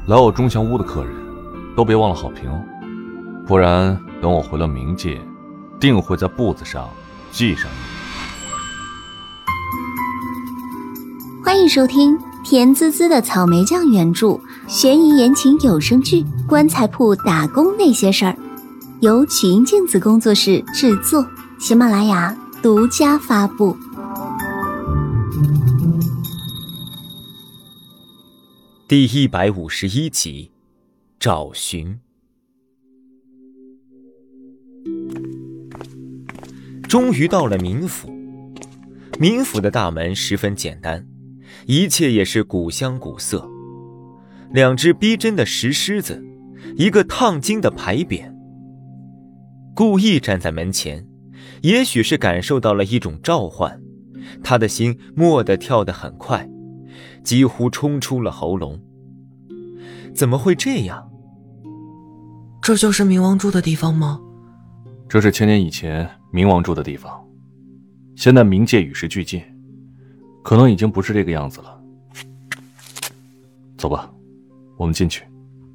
来我钟祥屋的客人都别忘了好评哦，不然等我回了冥界，定会在簿子上记上你。 欢迎收听甜滋滋的草莓酱原著悬疑言情有声剧《棺材铺打工那些事儿》，由曲音镜子工作室制作，喜马拉雅独家发布。 第151集，找寻。终于到了冥府。冥府的大门十分简单，一切也是古香古色。两只逼真的石狮子，一个烫金的牌匾。故意站在门前，也许是感受到了一种召唤，他的心蓦地跳得很快，几乎冲出了喉咙。怎么会这样？ 这就是冥王住的地方吗？ 这是千年以前冥王住的地方，现在冥界与时俱进，可能已经不是这个样子了。走吧，我们进去。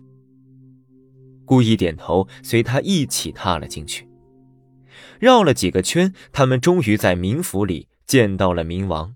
故意点头，随他一起踏了进去。绕了几个圈，他们终于在冥府里见到了冥王。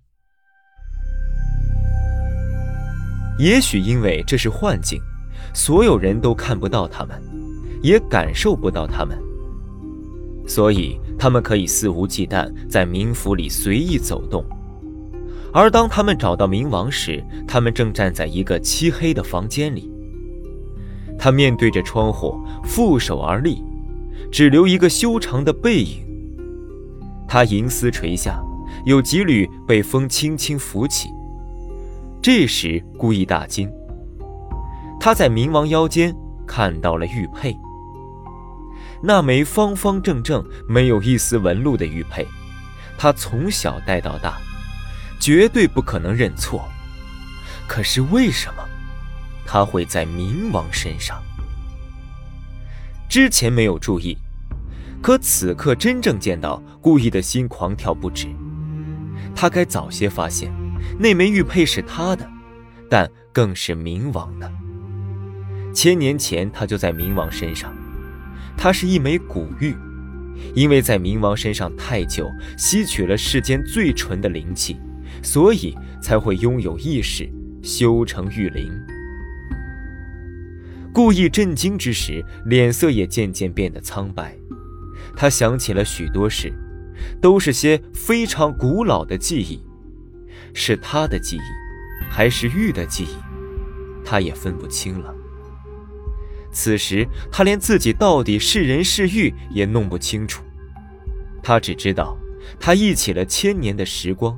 也许因为这是幻境，所有人都看不到他们，也感受不到他们，所以他们可以肆无忌惮在冥府里随意走动。而当他们找到冥王时，他们正站在一个漆黑的房间里。他面对着窗户，负手而立，只留一个修长的背影。他银丝垂下，有几缕被风轻轻拂起。这时故意大惊，他在冥王腰间看到了玉佩，那枚方方正正没有一丝纹路的玉佩，他从小戴到大，绝对不可能认错。可是为什么他会在冥王身上？之前没有注意，可此刻真正见到，故意的心狂跳不止。他该早些发现，那枚玉佩是他的，但更是冥王的。千年前他就在冥王身上，它是一枚古玉，因为在冥王身上太久，吸取了世间最纯的灵气，所以才会拥有意识，修成玉灵。故意震惊之时，脸色也渐渐变得苍白。他想起了许多事，都是些非常古老的记忆，是他的记忆还是玉的记忆，他也分不清了。此时他连自己到底是人是玉也弄不清楚，他只知道他忆起了千年的时光。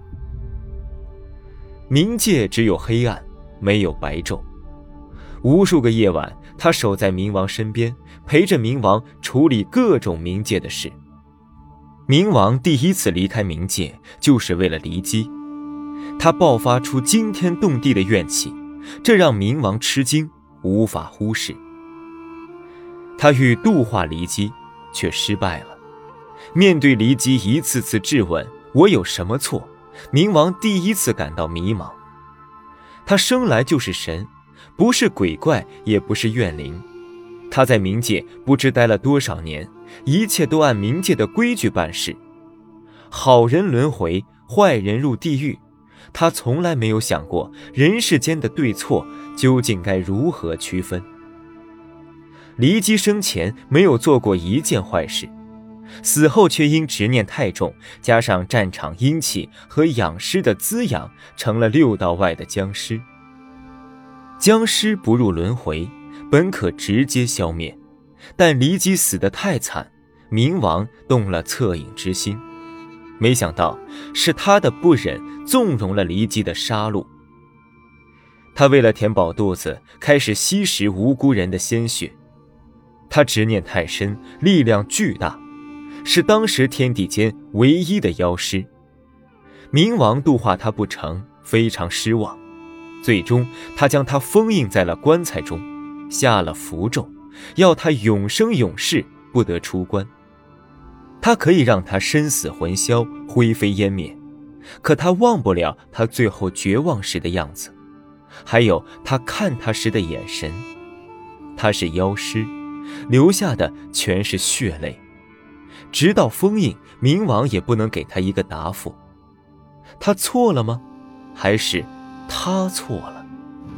冥界只有黑暗，没有白昼。无数个夜晚，他守在冥王身边，陪着冥王处理各种冥界的事。冥王第一次离开冥界，就是为了骊姬。他爆发出惊天动地的怨气，这让冥王吃惊，无法忽视。他欲度化骊姬，却失败了。面对骊姬一次次质问我有什么错，冥王第一次感到迷茫。他生来就是神，不是鬼怪，也不是怨灵。他在冥界不知待了多少年，一切都按冥界的规矩办事。好人轮回，坏人入地狱，他从来没有想过人世间的对错究竟该如何区分。骊姬生前没有做过一件坏事，死后却因执念太重，加上战场阴气和养尸的滋养，成了6道外的僵尸。僵尸不入轮回，本可直接消灭，但骊姬死得太惨，冥王动了恻隐之心，没想到是他的不忍纵容了骊姬的杀戮。他为了填饱肚子，开始吸食无辜人的鲜血。他执念太深，力量巨大，是当时天地间唯一的妖师。冥王度化他不成，非常失望，最终他将他封印在了棺材中，下了符咒，要他永生永世不得出关。他可以让他身死魂消，灰飞烟灭，可他忘不了他最后绝望时的样子， 还有他看他时的眼神。他是妖师，留下的全是血泪。直到封印，冥王也不能给他一个答复。他错了吗？还是他错了？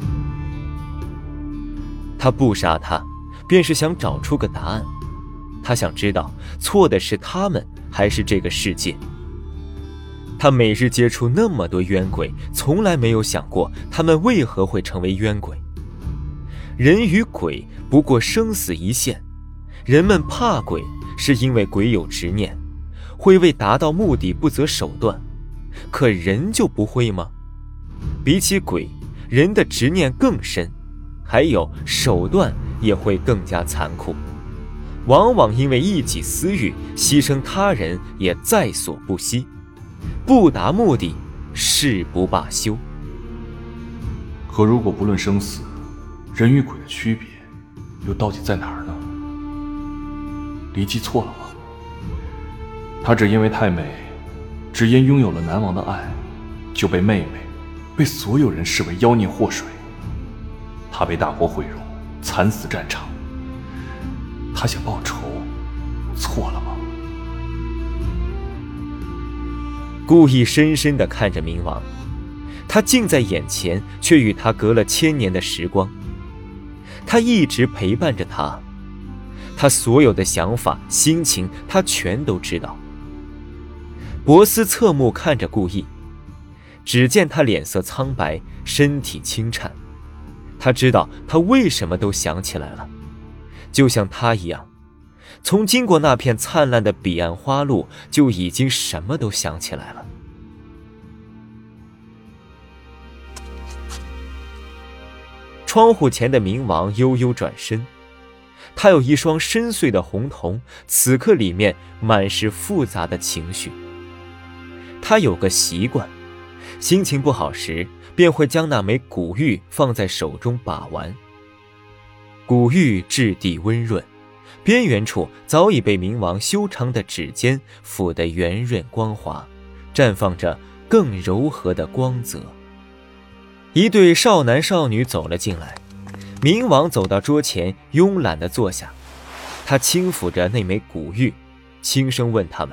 他不杀他，便是想找出个答案。他想知道，错的是他们，还是这个世界？他每日接触那么多冤鬼，从来没有想过他们为何会成为冤鬼。人与鬼不过生死一线，人们怕鬼，是因为鬼有执念，会为达到目的不择手段。可人就不会吗？比起鬼，人的执念更深，还有手段也会更加残酷，往往因为一己私欲，牺牲他人也在所不惜。不达目的，誓不罢休。 可如果不论生死，人与鬼的区别又到底在哪儿呢？离姬错了吗？她只因为太美，只因拥有了南王的爱，就被妹妹，被所有人视为妖孽祸水。她被大国毁容，惨死战场。她想报仇，错了吗？ 故意深深地看着冥王，他近在眼前，却与他隔了1000年的时光。他一直陪伴着他，他所有的想法、心情，他全都知道。博斯侧目看着顾意，只见他脸色苍白，身体轻颤。他知道他为什么都想起来了，就像他一样，从经过那片灿烂的彼岸花路，就已经什么都想起来了。窗户前的冥王悠悠转身，他有一双深邃的红瞳，此刻里面满是复杂的情绪。他有个习惯，心情不好时便会将那枚古玉放在手中把玩。古玉质地温润，边缘处早已被冥王修长的指尖抚得圆润光滑，绽放着更柔和的光泽。一对少男少女走了进来，冥王走到桌前，慵懒地坐下。他轻抚着那枚古玉，轻声问他们：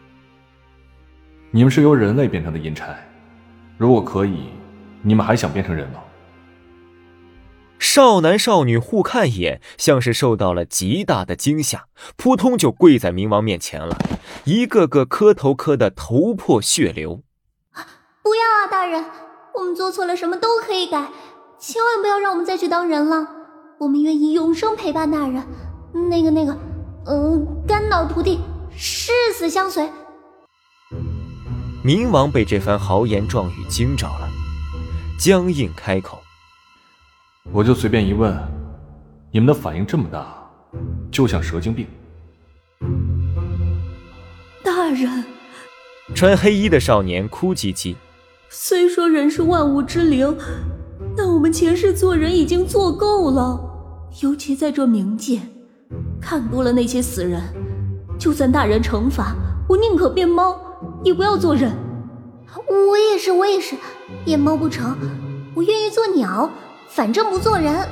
你们是由人类变成的阴差，如果可以，你们还想变成人吗？ 少男少女互看一眼，像是受到了极大的惊吓，扑通就跪在冥王面前了，一个个磕头磕得头破血流。 不要啊，大人，我们做错了什么都可以改，千万不要让我们再去当人了，我们愿意永生陪伴大人。肝脑涂地，誓死相随。 冥王被这番豪言壮语惊着了，僵硬开口： 我就随便一问，你们的反应这么大，就像蛇精病。 大人， 穿黑衣的少年哭唧唧： 虽说人是万物之灵，但我们前世做人已经做够了，尤其在这冥界，看多了那些死人，就算大人惩罚，我宁可变猫，也不要做人。 我也是，变猫不成，我愿意做鸟，反正不做人。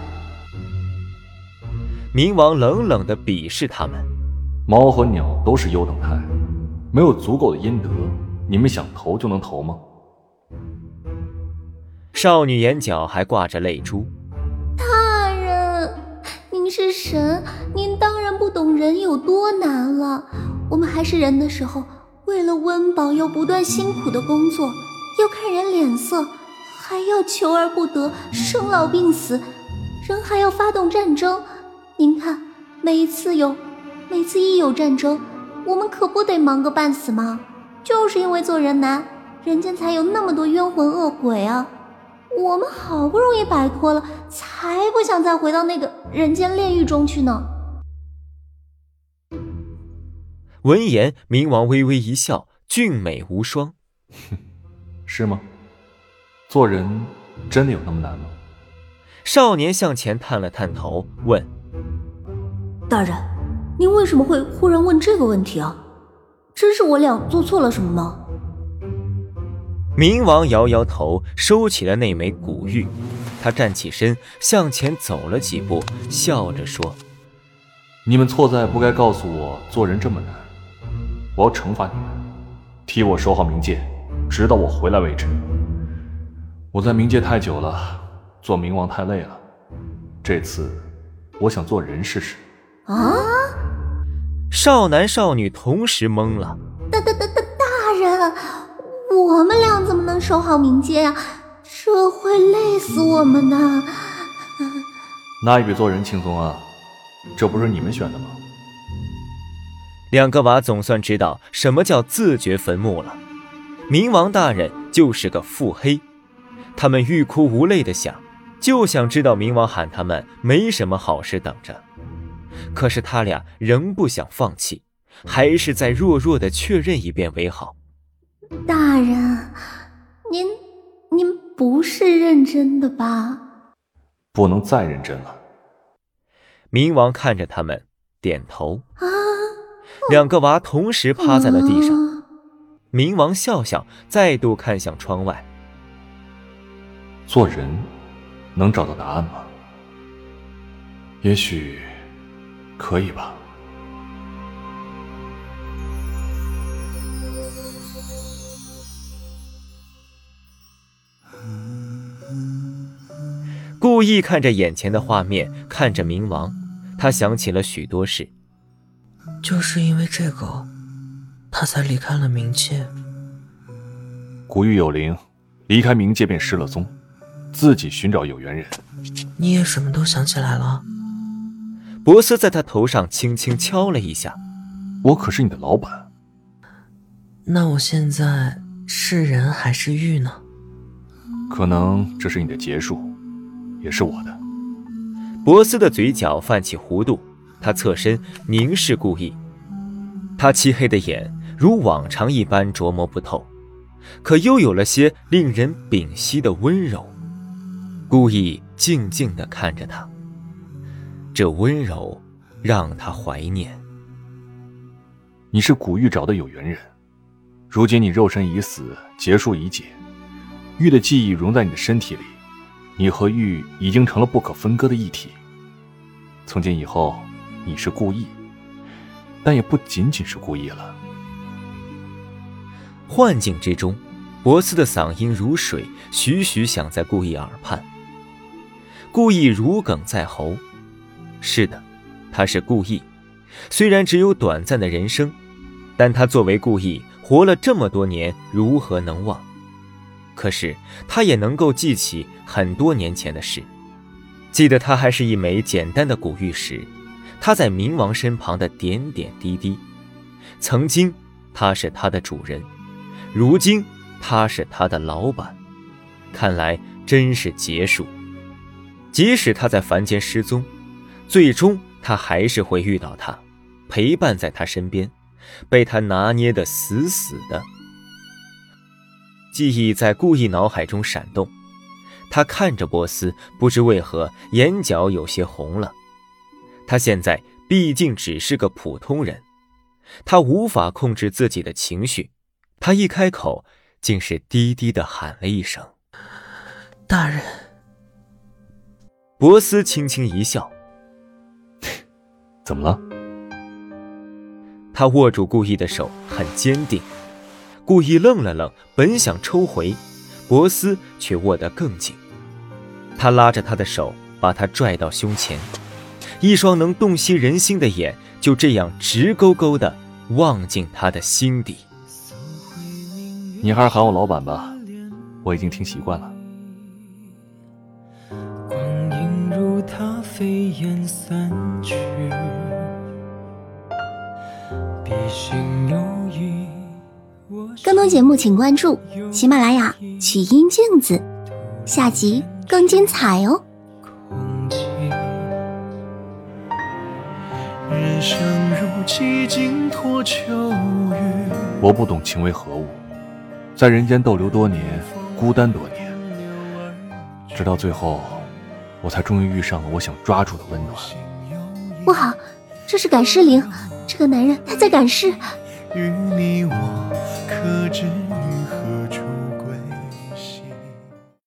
冥王冷冷地鄙视他们： 猫和鸟都是优等态，没有足够的阴德，你们想投就能投吗？ 少女眼角还挂着泪珠： 大人，您是神，您当然不懂人有多难了。我们还是人的时候，为了温饱要不断辛苦的工作，要看人脸色，还要求而不得，生老病死，人还要发动战争。您看，每一次一有战争，我们可不得忙个半死吗？就是因为做人难，人间才有那么多冤魂恶鬼啊。我们好不容易摆脱了，才不想再回到那个人间炼狱中去呢。 闻言，冥王微微一笑，俊美无双。 是吗？做人真的有那么难吗？ 少年向前探了探头，问： 大人，您为什么会忽然问这个问题啊？真是我俩做错了什么吗？ 冥王摇摇头，收起了那枚古玉。 他站起身向前走了几步，笑着说： 你们错在不该告诉我做人这么难，我要惩罚你们，替我守好冥界，直到我回来为止。我在冥界太久了，做冥王太累了，这次我想做人试试。 啊！ 少男少女同时懵了。 大人，我们俩怎么能守好冥界呀？这会累死我们的。 那也比做人轻松啊，这不是你们选的吗？ 两个娃总算知道什么叫自掘坟墓了。冥王大人就是个腹黑，他们欲哭无泪地想，就想知道冥王喊他们没什么好事等着。可是他俩仍不想放弃，还是再弱弱地确认一遍为好。 大人，您不是认真的吧？ 不能再认真了。 冥王看着他们点头。两个娃同时趴在了地上。冥王笑笑，再度看向窗外。 做人能找到答案吗？也许可以吧。 顾意看着眼前的画面，看着冥王，他想起了许多事。 就是因为这个，他才离开了冥界。 古玉有灵，离开冥界便失了踪，自己寻找有缘人。 你也什么都想起来了？ 博斯在他头上轻轻敲了一下。 我可是你的老板。 那我现在是人还是玉呢？ 可能这是你的结束，也是我的。 博斯的嘴角泛起弧度，他侧身凝视顾意，他漆黑的眼如往常一般琢磨不透，可又有了些令人屏息的温柔。顾意静静地看着他，这温柔让他怀念。 你是古玉找的有缘人，如今你肉身已死，劫数已解，玉的记忆融在你的身体里，你和玉已经成了不可分割的一体。从今以后，你是顾意，但也不仅仅是顾意了。 幻境之中，博斯的嗓音如水，徐徐响在顾意耳畔。顾意如鲠在喉。是的，他是顾意，虽然只有短暂的人生，但他作为顾意活了这么多年，如何能忘？可是他也能够记起很多年前的事，记得他还是一枚简单的古玉石，他在冥王身旁的点点滴滴。曾经他是他的主人，如今他是他的老板。看来真是劫数。即使他在凡间失踪，最终他还是会遇到他，陪伴在他身边，被他拿捏得死死的。记忆在顾意脑海中闪动，他看着波斯，不知为何眼角有些红了。他现在毕竟只是个普通人，他无法控制自己的情绪，他一开口竟是低低地喊了一声： 大人。 博斯轻轻一笑。 怎么了？ 他握住顾意的手很坚定。顾意愣了愣，本想抽回，博斯却握得更紧。他拉着他的手，把他拽到胸前，一双能洞悉人心的眼就这样直勾勾地望进他的心底。 你还是喊我老板吧，我已经听习惯了。 光阴如它飞烟散去，笔心有意。 更多节目请关注喜马拉雅曲音镜子，下集更精彩哦。 人生如几经脱秋雨。 我不懂情为何物，在人间逗留多年，孤单多年，直到最后，我才终于遇上了我想抓住的温暖。 不好，这是赶尸灵，这个男人他在赶尸。 与你我可知